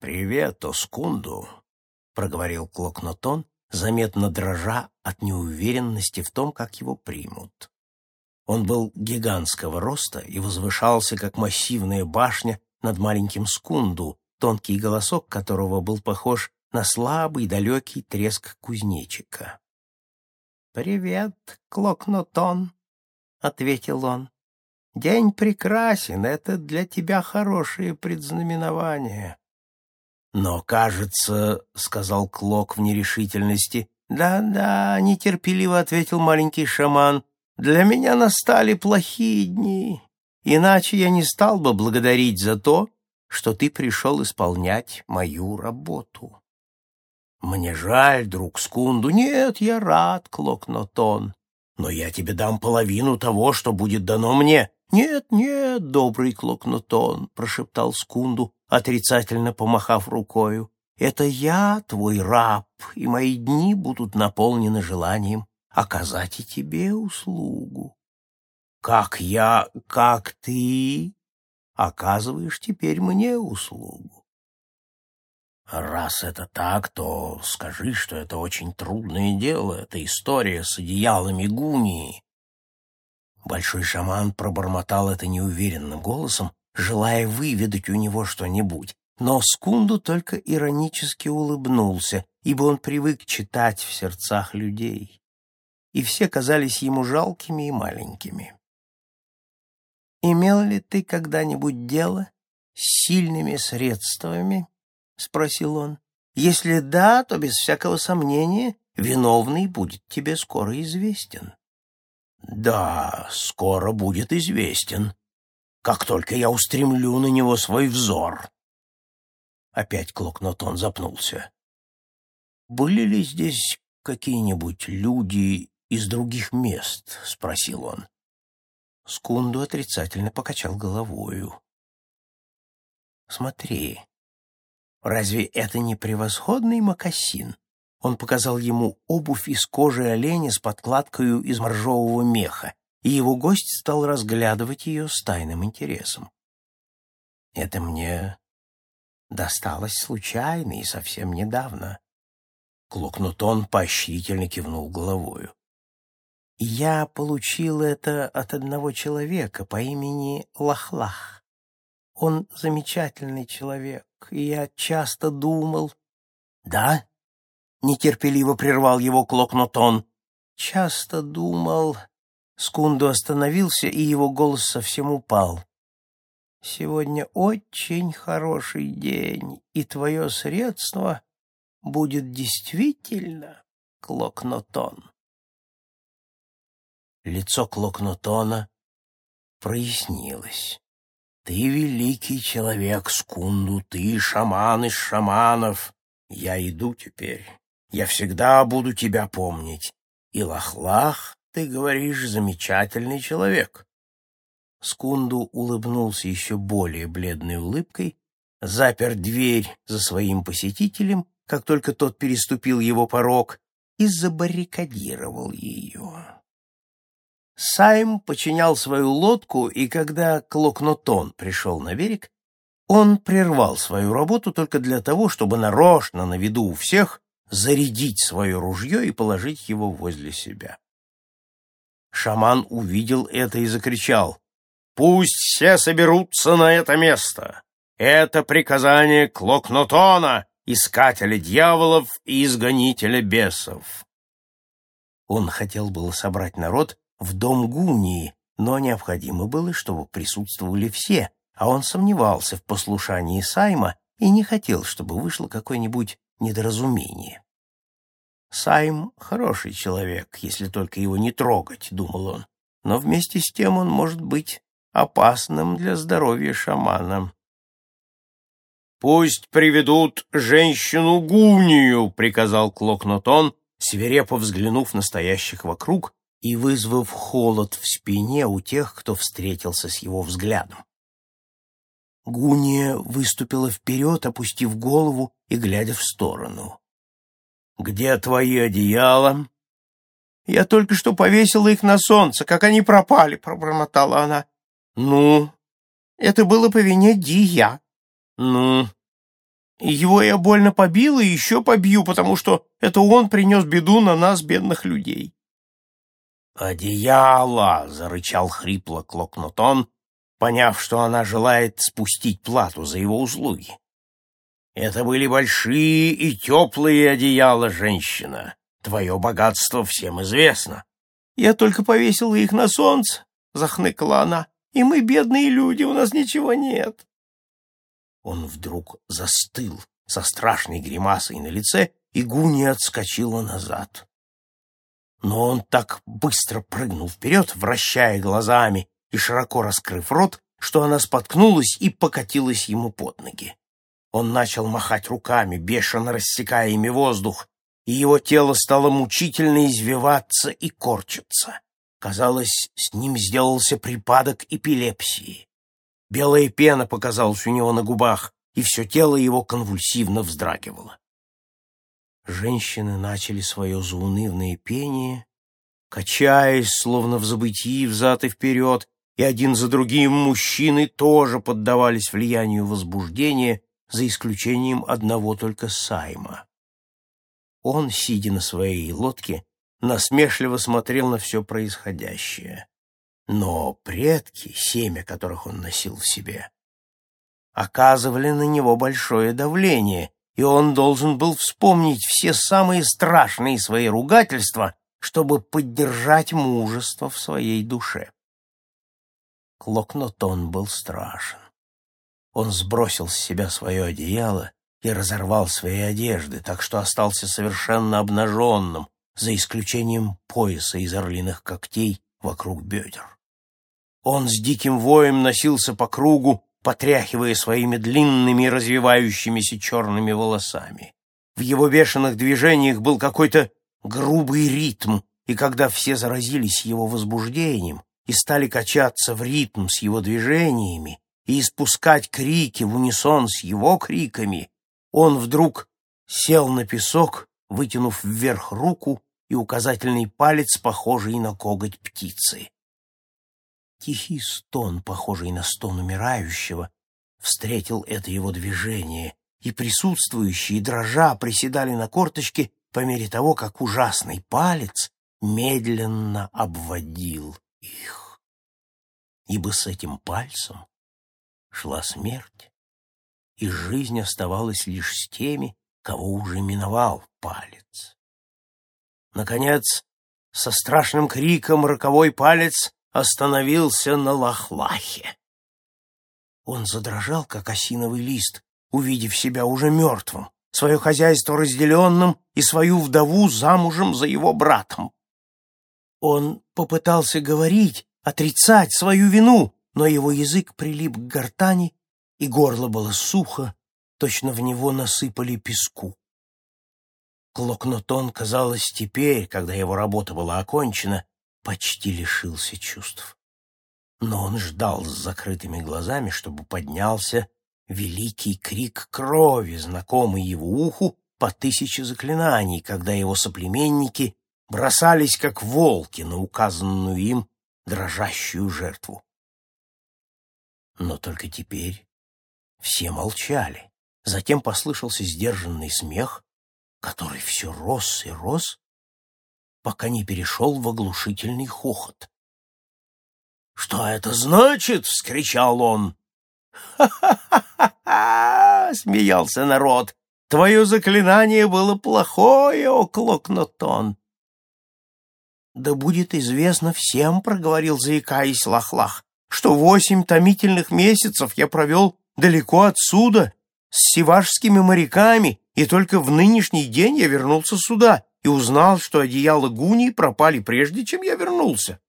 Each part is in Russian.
«Привет, Оскунду», — проговорил Клокнотон, заметно дрожа от неуверенности в том, как его примут. Он был гигантского роста и возвышался, как массивная башня над маленьким Скунду, тонкий голосок которого был похож на слабый далекий треск кузнечика. «Привет, Клокнотон», — ответил он. «День прекрасен, это для тебя хорошее предзнаменование». «Но, кажется, — сказал Клок в нерешительности, — да, — нетерпеливо ответил маленький шаман, — для меня настали плохие дни, иначе я не стал бы благодарить за то, что ты пришел исполнять мою работу». «Мне жаль, друг Скунду». «Нет, я рад, Клокнотон, но я тебе дам половину того, что будет дано мне». «Нет, нет, добрый Клокнотон», — прошептал Скунду, отрицательно помахав рукою, — «это я твой раб, и мои дни будут наполнены желанием оказать и тебе услугу. Как ты оказываешь теперь мне услугу. Раз это так, то скажи, что это очень трудное дело, это история с одеялами Гунии». Большой шаман пробормотал это неуверенным голосом, желая выведать у него что-нибудь, но Скунду только иронически улыбнулся, ибо он привык читать в сердцах людей, и все казались ему жалкими и маленькими. «Имел ли ты когда-нибудь дело с сильными средствами?» — спросил он. «Если да, то без всякого сомнения виновный будет тебе скоро известен». «Да, скоро будет известен, как только я устремлю на него свой взор». Опять Клокнотон запнулся. «Были ли здесь какие-нибудь люди из других мест?» — спросил он. Скунду отрицательно покачал головою. «Смотри, разве это не превосходный мокасин?» Он показал ему обувь из кожи оленя с подкладкою из моржового меха, и его гость стал разглядывать ее с тайным интересом. «Это мне досталось случайно и совсем недавно». Клокнотон поощрительно кивнул головою. «Я получил это от одного человека по имени Лахлах. Он замечательный человек, и я часто думал...» «Да?» — нетерпеливо прервал его Клокнотон. «Часто думал...» Скунду остановился, и его голос совсем упал. «Сегодня очень хороший день, и твое средство будет действительно Клокнотон». Лицо Клокнотона прояснилось. «Ты великий человек, Скунду, ты шаман из шаманов. Я иду теперь. Я всегда буду тебя помнить. И Лахлах, ты говоришь, замечательный человек». Скунду улыбнулся еще более бледной улыбкой, запер дверь за своим посетителем, как только тот переступил его порог, и забаррикадировал ее. Сайм починял свою лодку, и когда Клокнотон пришел на берег, он прервал свою работу только для того, чтобы нарочно на виду у всех зарядить свое ружье и положить его возле себя. Шаман увидел это и закричал: «Пусть все соберутся на это место! Это приказание Клокнотона, искателя дьяволов и изгонителя бесов!» Он хотел было собрать народ в дом Гунии, но необходимо было, чтобы присутствовали все, а он сомневался в послушании Сайма и не хотел, чтобы вышло какое-нибудь недоразумение. «Сайм — хороший человек, если только его не трогать», — думал он, «но вместе с тем он может быть опасным для здоровья шамана». «Пусть приведут женщину Гунию», — приказал Клокнотон, свирепо взглянув на стоящих вокруг и вызвав холод в спине у тех, кто встретился с его взглядом. Гуния выступила вперед, опустив голову и глядя в сторону. «Где твои одеяла?» «Я только что повесила их на солнце, как они пропали», — пробормотала она. «Ну?» «Это было по вине Дия». «Ну?» Его я больно побил и еще побью, потому что это он принес беду на нас, бедных людей». «Одеяло!» — зарычал хрипло Клокнотон, поняв, что она желает спустить плату за его услуги. «Это были большие и теплые одеяла, женщина. Твое богатство всем известно». «Я только повесила их на солнце», — захныкала она, — «и мы бедные люди, у нас ничего нет». Он вдруг застыл со страшной гримасой на лице, и Гуния отскочила назад. Но он так быстро прыгнул вперед, вращая глазами и широко раскрыв рот, что она споткнулась и покатилась ему под ноги. Он начал махать руками, бешено рассекая ими воздух, и его тело стало мучительно извиваться и корчиться. Казалось, с ним сделался припадок эпилепсии. Белая пена показалась у него на губах, и все тело его конвульсивно вздрагивало. Женщины начали свое заунывное пение, качаясь, словно в забытии, взад и вперед, и один за другим мужчины тоже поддавались влиянию возбуждения, за исключением одного только Сайма. Он, сидя на своей лодке, насмешливо смотрел на все происходящее. Но предки, семя которых он носил в себе, оказывали на него большое давление, и он должен был вспомнить все самые страшные свои ругательства, чтобы поддержать мужество в своей душе. Клокнотон был страшен. Он сбросил с себя свое одеяло и разорвал свои одежды, так что остался совершенно обнаженным, за исключением пояса из орлиных когтей вокруг бедер. Он с диким воем носился по кругу, потряхивая своими длинными развивающимися черными волосами. В его бешеных движениях был какой-то грубый ритм, и когда все заразились его возбуждением и стали качаться в ритм с его движениями и испускать крики в унисон с его криками, он вдруг сел на песок, вытянув вверх руку и указательный палец, похожий на коготь птицы. Тихий стон, похожий на стон умирающего, встретил это его движение, и присутствующие, дрожа, приседали на корточки по мере того, как ужасный палец медленно обводил их. Ибо с этим пальцем шла смерть, и жизнь оставалась лишь с теми, кого уже миновал палец. Наконец, со страшным криком роковой палец остановился на Лахлахе. Он задрожал, как осиновый лист, увидев себя уже мертвым, свое хозяйство разделенным и свою вдову замужем за его братом. Он попытался говорить, отрицать свою вину, но его язык прилип к гортани, и горло было сухо, точно в него насыпали песку. Клокнотон, казалось, теперь, когда его работа была окончена, почти лишился чувств. Но он ждал с закрытыми глазами, чтобы поднялся великий крик крови, знакомый его уху по 1000 заклинаний, когда его соплеменники бросались, как волки, на указанную им дрожащую жертву. Но только теперь все молчали. Затем послышался сдержанный смех, который все рос и рос, пока не перешел в оглушительный хохот. «Что это значит?» — вскричал он. «Ха-ха-ха-ха!» — смеялся народ. «Твое заклинание было плохое, о Клокнотон!» «Да будет известно всем, — проговорил, заикаясь Лахлах, — что 8 томительных месяцев я провел далеко отсюда, с сивашскими моряками, и только в нынешний день я вернулся сюда и узнал, что одеяла Гунии пропали прежде, чем я вернулся».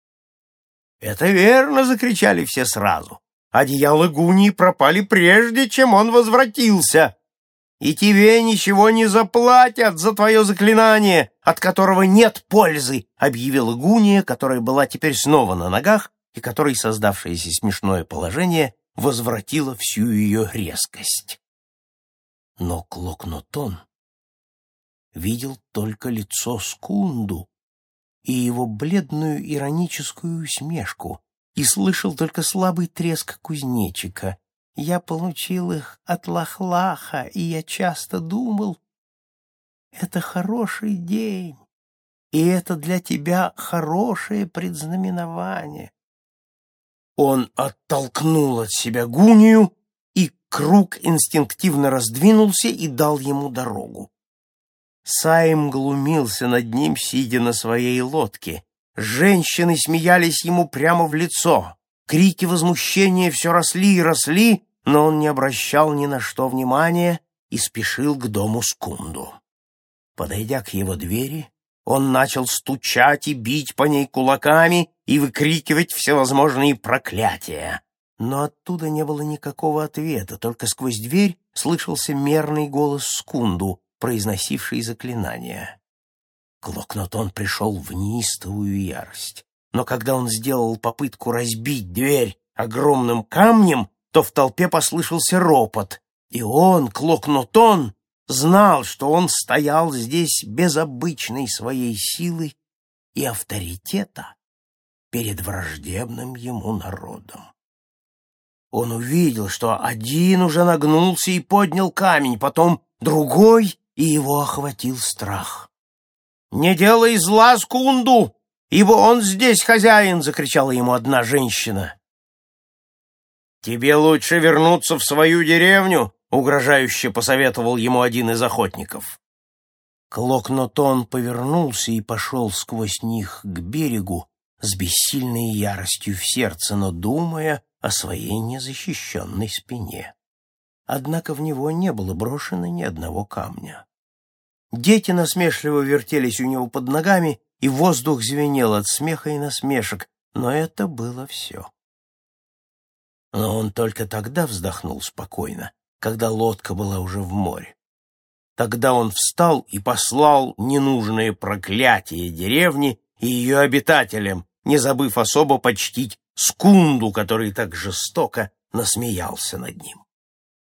«Это верно!» — закричали все сразу. «Одеяла Гунии пропали прежде, чем он возвратился. И тебе ничего не заплатят за твое заклинание, от которого нет пользы», — объявила Гуния, которая была теперь снова на ногах и которой создавшееся смешное положение возвратило всю ее резкость. Но Клокнотон видел только лицо Скунду и его бледную ироническую усмешку, и слышал только слабый треск кузнечика, Я получил их от Лах-Лаха, и я часто думал, это хороший день, и это для тебя хорошее предзнаменование. Он оттолкнул от себя Гунию, и круг инстинктивно раздвинулся и дал ему дорогу. Сайм глумился над ним, сидя на своей лодке. Женщины смеялись ему прямо в лицо. Крики возмущения все росли и росли, но он не обращал ни на что внимания и спешил к дому Скунду. Подойдя к его двери, он начал стучать и бить по ней кулаками и выкрикивать всевозможные проклятия. Но оттуда не было никакого ответа, только сквозь дверь слышался мерный голос Скунду, произносивший заклинания. Клокнотон пришел в неистовую ярость. Но когда он сделал попытку разбить дверь огромным камнем, то в толпе послышался ропот, и он, Клокнотон, знал, что он стоял здесь без обычной своей силы и авторитета перед враждебным ему народом. Он увидел, что один уже нагнулся и поднял камень, потом другой, и его охватил страх. «Не делай зла Скунду, ибо он здесь хозяин!» — закричала ему одна женщина. «Тебе лучше вернуться в свою деревню», — угрожающе посоветовал ему один из охотников. Клокнотон повернулся и пошел сквозь них к берегу с бессильной яростью в сердце, но думая о своей незащищенной спине. Однако в него не было брошено ни одного камня. Дети насмешливо вертелись у него под ногами, и воздух звенел от смеха и насмешек, но это было все. Но он только тогда вздохнул спокойно, когда лодка была уже в море. Тогда он встал и послал ненужное проклятие деревне и ее обитателям, не забыв особо почтить Скунду, который так жестоко насмеялся над ним.